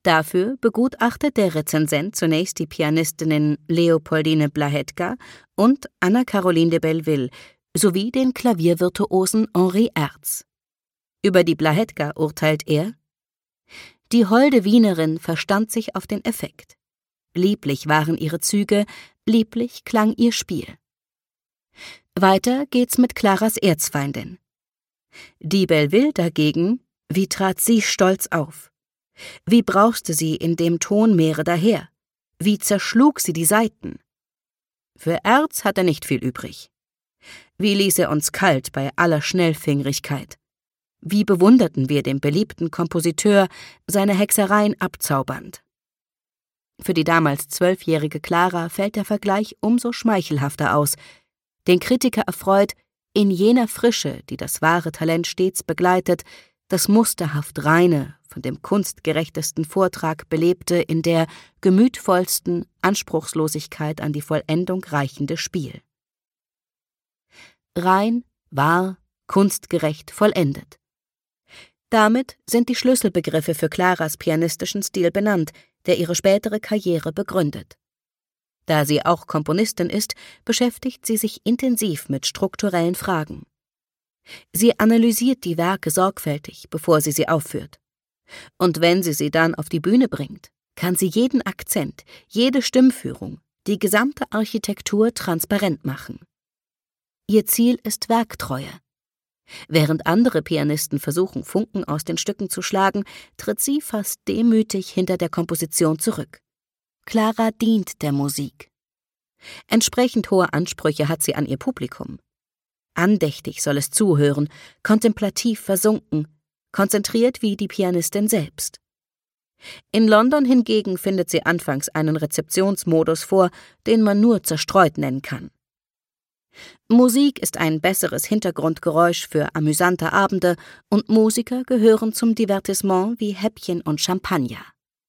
Dafür begutachtet der Rezensent zunächst die Pianistinnen Leopoldine Blahetka und Anna-Caroline de Belleville sowie den Klaviervirtuosen Henri Erz. Über die Blahetka urteilt er: Die holde Wienerin verstand sich auf den Effekt. Lieblich waren ihre Züge, lieblich klang ihr Spiel. Weiter geht's mit Claras Erzfeindin. Die Belleville dagegen, wie trat sie stolz auf? Wie brauste sie in dem Tonmeere daher? Wie zerschlug sie die Saiten? Für Erz hat er nicht viel übrig. Wie ließ er uns kalt bei aller Schnellfingrigkeit? Wie bewunderten wir den beliebten Kompositeur, seine Hexereien abzaubernd? Für die damals 12-jährige Clara fällt der Vergleich umso schmeichelhafter aus. Den Kritiker erfreut, in jener Frische, die das wahre Talent stets begleitet, das musterhaft reine, von dem kunstgerechtesten Vortrag belebte, in der gemütvollsten Anspruchslosigkeit an die Vollendung reichende Spiel. Rein, wahr, kunstgerecht, vollendet. Damit sind die Schlüsselbegriffe für Claras pianistischen Stil benannt, der ihre spätere Karriere begründet. Da sie auch Komponistin ist, beschäftigt sie sich intensiv mit strukturellen Fragen. Sie analysiert die Werke sorgfältig, bevor sie aufführt. Und wenn sie dann auf die Bühne bringt, kann sie jeden Akzent, jede Stimmführung, die gesamte Architektur transparent machen. Ihr Ziel ist Werktreue. Während andere Pianisten versuchen, Funken aus den Stücken zu schlagen, tritt sie fast demütig hinter der Komposition zurück. Clara dient der Musik. Entsprechend hohe Ansprüche hat sie an ihr Publikum. Andächtig soll es zuhören, kontemplativ versunken, konzentriert wie die Pianistin selbst. In London hingegen findet sie anfangs einen Rezeptionsmodus vor, den man nur zerstreut nennen kann. Musik ist ein besseres Hintergrundgeräusch für amüsante Abende und Musiker gehören zum Divertissement wie Häppchen und Champagner.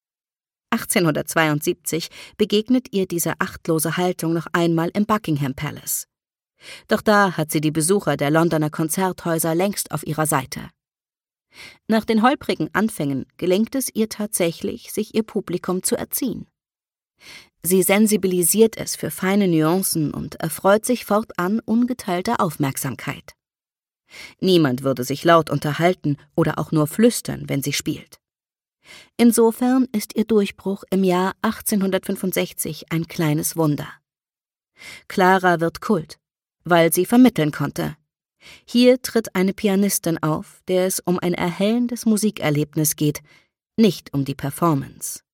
1872 begegnet ihr diese achtlose Haltung noch einmal im Buckingham Palace. Doch da hat sie die Besucher der Londoner Konzerthäuser längst auf ihrer Seite. Nach den holprigen Anfängen gelingt es ihr tatsächlich, sich ihr Publikum zu erziehen. Sie sensibilisiert es für feine Nuancen und erfreut sich fortan ungeteilter Aufmerksamkeit. Niemand würde sich laut unterhalten oder auch nur flüstern, wenn sie spielt. Insofern ist ihr Durchbruch im Jahr 1865 ein kleines Wunder. Clara wird Kult, weil sie vermitteln konnte. Hier tritt eine Pianistin auf, der es um ein erhellendes Musikerlebnis geht, nicht um die Performance.